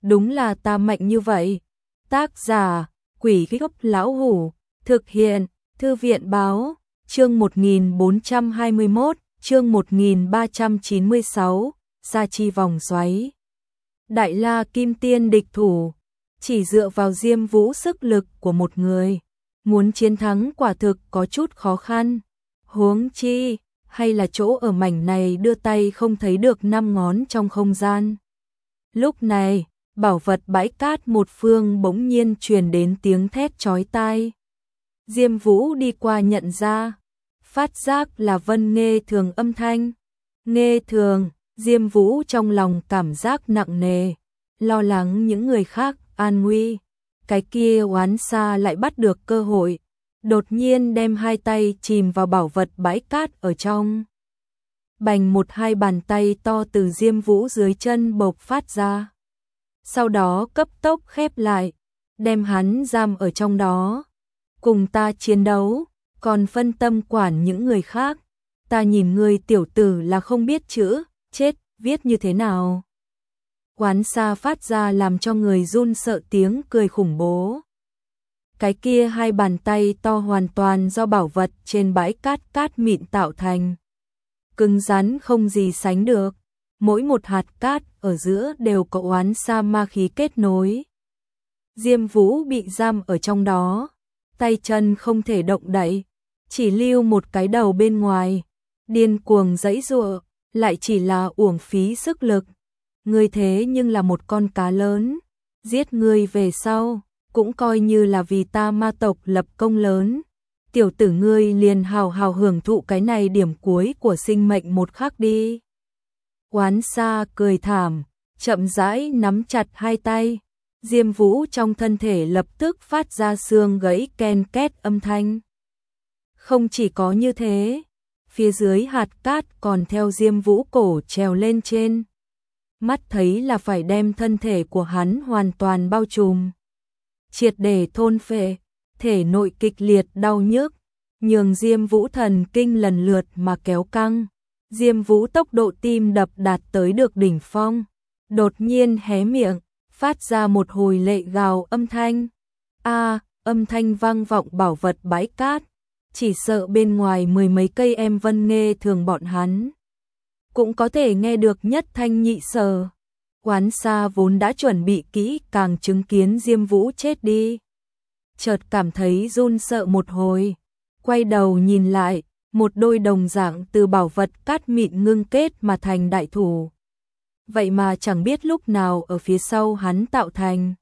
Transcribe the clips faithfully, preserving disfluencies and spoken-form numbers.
đúng là ta mạnh như vậy. Tác giả, Quỷ Gốc Lão Hủ, thực hiện, Thư viện Báo, chương một nghìn bốn trăm hai mươi mốt, chương một nghìn ba trăm chín mươi sáu, Sa Chi vòng xoáy. Đại La Kim Tiên địch thủ, chỉ dựa vào Diêm Vũ sức lực của một người, muốn chiến thắng quả thực có chút khó khăn. Huống chi, hay là chỗ ở mảnh này đưa tay không thấy được năm ngón trong không gian. Lúc này, bảo vật bãi cát một phương bỗng nhiên truyền đến tiếng thét chói tai. Diêm Vũ đi qua nhận ra, phát giác là Vân Nghê Thường âm thanh. Nghê Thường, Diêm Vũ trong lòng cảm giác nặng nề, lo lắng những người khác an nguy. Cái kia oán xa lại bắt được cơ hội, đột nhiên đem hai tay chìm vào bảo vật bãi cát ở trong. Bành một hai bàn tay to từ Diêm Vũ dưới chân bộc phát ra. Sau đó cấp tốc khép lại, đem hắn giam ở trong đó. Cùng ta chiến đấu, còn phân tâm quản những người khác. Ta nhìn ngươi tiểu tử là không biết chữ, chết, viết như thế nào. Oán xa phát ra làm cho người run sợ tiếng cười khủng bố. Cái kia hai bàn tay to hoàn toàn do bảo vật trên bãi cát cát mịn tạo thành. Cứng rắn không gì sánh được, mỗi một hạt cát ở giữa đều có oán xa ma khí kết nối. Diêm Vũ bị giam ở trong đó, tay chân không thể động đậy, chỉ lưu một cái đầu bên ngoài, điên cuồng giãy giụa, lại chỉ là uổng phí sức lực. Ngươi thế nhưng là một con cá lớn, giết ngươi về sau, cũng coi như là vì ta ma tộc lập công lớn. Tiểu tử ngươi liền hào hào hưởng thụ cái này điểm cuối của sinh mệnh một khắc đi. Oán xa cười thảm, chậm rãi nắm chặt hai tay. Diêm Vũ trong thân thể lập tức phát ra xương gãy ken két âm thanh. Không chỉ có như thế, phía dưới hạt cát còn theo Diêm Vũ cổ trèo lên trên. Mắt thấy là phải đem thân thể của hắn hoàn toàn bao trùm, triệt để thôn phệ, thể nội kịch liệt đau nhức, nhường Diêm Vũ thần kinh lần lượt mà kéo căng. Diêm Vũ tốc độ tim đập đạt tới được đỉnh phong, đột nhiên hé miệng, phát ra một hồi lệ gào âm thanh. A, âm thanh vang vọng bảo vật bãi cát, chỉ sợ bên ngoài mười mấy cây em Vân Nghê Thường bọn hắn cũng có thể nghe được nhất thanh nhị sở. Oán xa vốn đã chuẩn bị kỹ càng chứng kiến Diêm Vũ chết đi, chợt cảm thấy run sợ một hồi, quay đầu nhìn lại, một đôi đồng dạng từ bảo vật cát mịn ngưng kết mà thành đại thủ. Vậy mà chẳng biết lúc nào ở phía sau hắn tạo thành.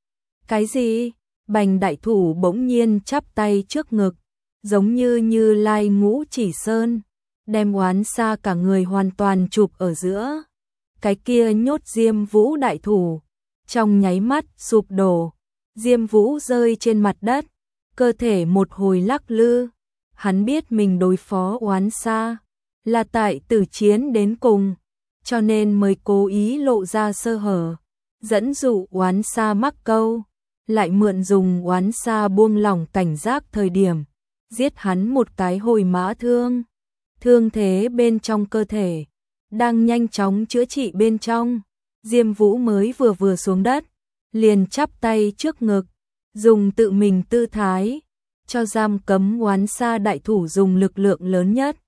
Cái gì? Bành đại thủ bỗng nhiên chắp tay trước ngực, giống như Như Lai Ngũ Chỉ Sơn, đem oán xa cả người hoàn toàn chụp ở giữa. Cái kia nhốt Diêm Vũ đại thủ, trong nháy mắt sụp đổ. Diêm Vũ rơi trên mặt đất, cơ thể một hồi lắc lư. Hắn biết mình đối phó oán xa là tại tử chiến đến cùng, cho nên mới cố ý lộ ra sơ hở, dẫn dụ oán xa mắc câu, lại mượn dùng oán xa buông lỏng cảnh giác thời điểm, giết hắn một cái hồi mã thương. Thương thế bên trong cơ thể đang nhanh chóng chữa trị bên trong. Diêm Vũ mới vừa vừa xuống đất, liền chắp tay trước ngực, dùng tự mình tư thái cho giam cấm oán xa đại thủ dùng lực lượng lớn nhất.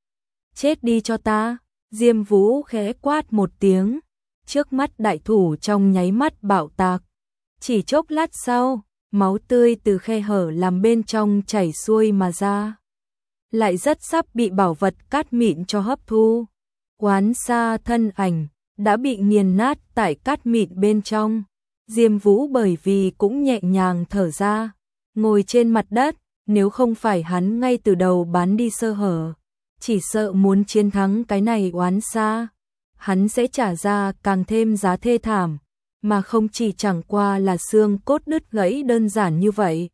Chết đi cho ta. Diêm Vũ khẽ quát một tiếng, trước mắt đại thủ trong nháy mắt bạo tạc. Chỉ chốc lát sau, máu tươi từ khe hở làm bên trong chảy xuôi mà ra, lại rất sắp bị bảo vật cát mịn cho hấp thu. Oán xa thân ảnh đã bị nghiền nát tại cát mịn bên trong. Diêm Vũ bởi vì cũng nhẹ nhàng thở ra, ngồi trên mặt đất. Nếu không phải hắn ngay từ đầu bán đi sơ hở, chỉ sợ muốn chiến thắng cái này oán xa, hắn sẽ trả ra càng thêm giá thê thảm, mà không chỉ chẳng qua là xương cốt đứt gãy đơn giản như vậy.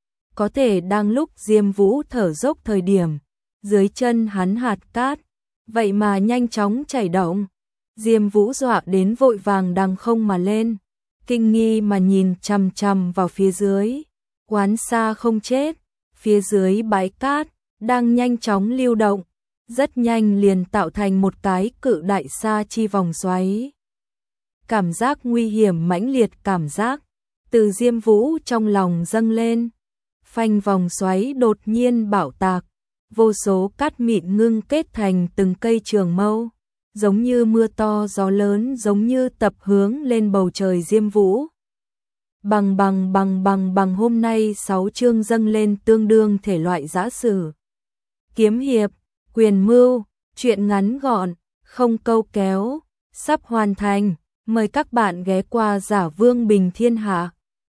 Có thể đang lúc Diêm Vũ thở dốc thời điểm, dưới chân hắn hạt cát, vậy mà nhanh chóng chảy động. Diêm Vũ dọa đến vội vàng đằng không mà lên, kinh nghi mà nhìn chằm chằm vào phía dưới. Oán xa không chết, phía dưới bãi cát đang nhanh chóng lưu động, rất nhanh liền tạo thành một cái cự đại sa chi vòng xoáy. cảm giác nguy hiểm mãnh liệt cảm giác từ Diêm Vũ trong lòng dâng lên. Phanh vòng xoáy đột nhiên bạo tạc, vô số cát mịn ngưng kết thành từng cây trường mâu, giống như mưa to gió lớn, giống như tập hướng lên bầu trời Diêm Vũ. Bằng bằng bằng bằng bằng hôm nay sáu chương dâng lên tương đương thể loại giã sử. Kiếm hiệp, quyền mưu, truyện ngắn gọn, không câu kéo, sắp hoàn thành. Mời các bạn ghé qua Giả Vương Bình Thiên Hạ.